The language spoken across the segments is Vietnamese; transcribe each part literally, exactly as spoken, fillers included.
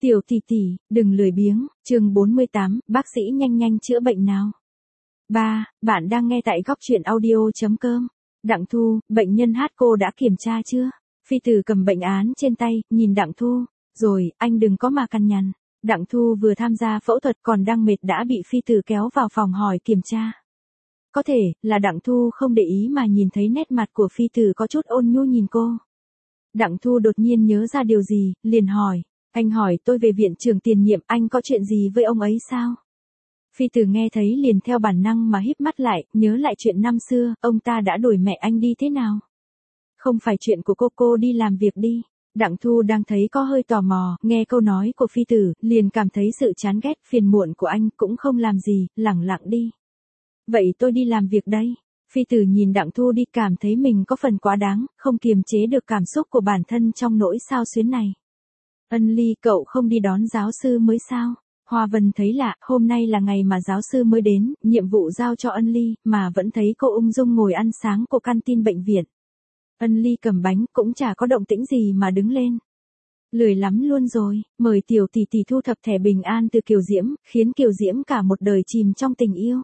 Tiểu tỷ tỷ, đừng lười biếng, chương bốn mươi tám, bác sĩ nhanh nhanh chữa bệnh nào. ba. Bạn đang nghe tại góc truyện audio.com. Đặng Thu, bệnh nhân hát cô đã kiểm tra chưa? Phi Tử cầm bệnh án trên tay, nhìn Đặng Thu. Rồi, anh đừng có mà cằn nhằn. Đặng Thu vừa tham gia phẫu thuật còn đang mệt đã bị Phi Tử kéo vào phòng hỏi kiểm tra. Có thể, là Đặng Thu không để ý mà nhìn thấy nét mặt của Phi Tử có chút ôn nhu nhìn cô. Đặng Thu đột nhiên nhớ ra điều gì, liền hỏi. Anh hỏi tôi về viện trưởng tiền nhiệm, anh có chuyện gì với ông ấy sao? Phi Tử nghe thấy liền theo bản năng mà híp mắt lại, nhớ lại chuyện năm xưa, ông ta đã đuổi mẹ anh đi thế nào? Không phải chuyện của cô, cô đi làm việc đi. Đặng Thu đang thấy có hơi tò mò, nghe câu nói của Phi Tử, liền cảm thấy sự chán ghét phiền muộn của anh, cũng không làm gì, lẳng lặng đi. Vậy tôi đi làm việc đây. Phi Tử nhìn Đặng Thu đi cảm thấy mình có phần quá đáng, không kiềm chế được cảm xúc của bản thân trong nỗi xao xuyến này. Ân Ly, cậu không đi đón giáo sư mới sao? Hoa Vân thấy lạ, hôm nay là ngày mà giáo sư mới đến, nhiệm vụ giao cho Ân Ly, mà vẫn thấy cô ung dung ngồi ăn sáng của canteen bệnh viện. Ân Ly cầm bánh, cũng chả có động tĩnh gì mà đứng lên. Lười lắm luôn rồi, mời tiểu tỷ tỷ thu thập thẻ bình an từ Kiều Diễm, khiến Kiều Diễm cả một đời chìm trong tình yêu.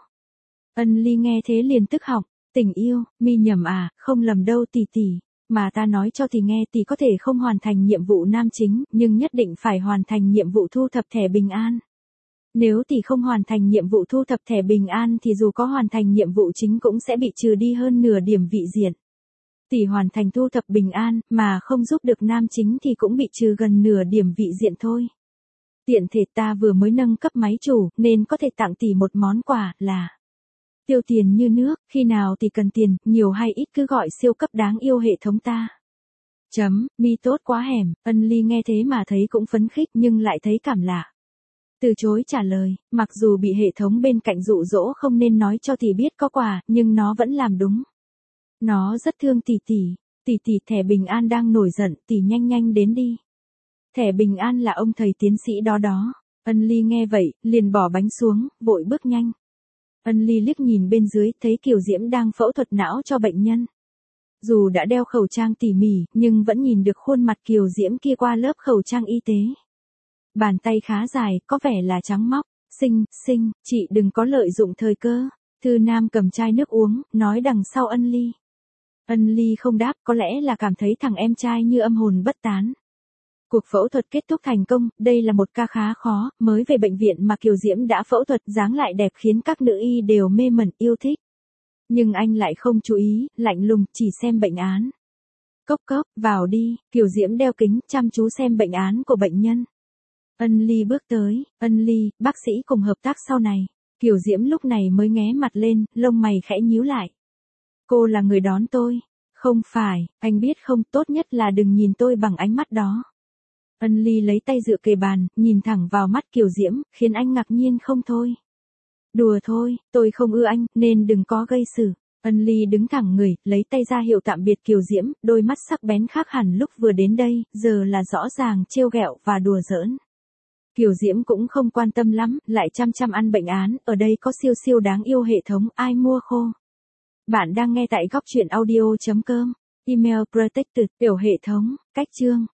Ân Ly nghe thế liền tức họng, tình yêu, mi nhầm à, không lầm đâu tỷ tỷ. Mà ta nói cho thì nghe, tỷ có thể không hoàn thành nhiệm vụ nam chính, nhưng nhất định phải hoàn thành nhiệm vụ thu thập thẻ bình an. Nếu tỷ không hoàn thành nhiệm vụ thu thập thẻ bình an thì dù có hoàn thành nhiệm vụ chính cũng sẽ bị trừ đi hơn nửa điểm vị diện. Tỷ hoàn thành thu thập bình an, mà không giúp được nam chính thì cũng bị trừ gần nửa điểm vị diện thôi. Tiện thể ta vừa mới nâng cấp máy chủ, nên có thể tặng tỷ một món quà, là tiêu tiền như nước, khi nào tỷ cần tiền, nhiều hay ít cứ gọi siêu cấp đáng yêu hệ thống ta. Chấm, mi tốt quá hẻm. Ân Ly nghe thế mà thấy cũng phấn khích nhưng lại thấy cảm lạ. Từ chối trả lời, mặc dù bị hệ thống bên cạnh dụ dỗ không nên nói cho tỷ biết có quà, nhưng nó vẫn làm đúng. Nó rất thương tỷ tỷ, tỷ tỷ thẻ bình an đang nổi giận, tỷ nhanh nhanh đến đi. Thẻ bình an là ông thầy tiến sĩ đó đó. Ân Ly nghe vậy, liền bỏ bánh xuống, vội bước nhanh. Ân Ly liếc nhìn bên dưới, thấy Kiều Diễm đang phẫu thuật não cho bệnh nhân. Dù đã đeo khẩu trang tỉ mỉ, nhưng vẫn nhìn được khuôn mặt Kiều Diễm kia qua lớp khẩu trang y tế. Bàn tay khá dài, có vẻ là trắng móc. Xinh, xinh, chị đừng có lợi dụng thời cơ. Thư Nam cầm chai nước uống, nói đằng sau Ân Ly. Ân Ly không đáp, có lẽ là cảm thấy thằng em trai như âm hồn bất tán. Cuộc phẫu thuật kết thúc thành công, đây là một ca khá khó, mới về bệnh viện mà Kiều Diễm đã phẫu thuật dáng lại đẹp khiến các nữ y đều mê mẩn yêu thích. Nhưng anh lại không chú ý, lạnh lùng, chỉ xem bệnh án. Cốc cốc, vào đi, Kiều Diễm đeo kính, chăm chú xem bệnh án của bệnh nhân. Ân Ly bước tới, Ân Ly, bác sĩ cùng hợp tác sau này. Kiều Diễm lúc này mới nghé mặt lên, lông mày khẽ nhíu lại. Cô là người đón tôi. Không phải, anh biết không, tốt nhất là đừng nhìn tôi bằng ánh mắt đó. Ân Ly lấy tay dựa kề bàn, nhìn thẳng vào mắt Kiều Diễm, khiến anh ngạc nhiên không thôi. Đùa thôi, tôi không ưa anh, nên đừng có gây sự. Ân Ly đứng thẳng người, lấy tay ra hiệu tạm biệt Kiều Diễm, đôi mắt sắc bén khác hẳn lúc vừa đến đây, giờ là rõ ràng trêu ghẹo và đùa giỡn. Kiều Diễm cũng không quan tâm lắm, lại chăm chăm ăn bệnh án, ở đây có siêu siêu đáng yêu hệ thống, ai mua khô. Bạn đang nghe tại góc truyện audio.com, email protected, tiểu hệ thống, cách chương.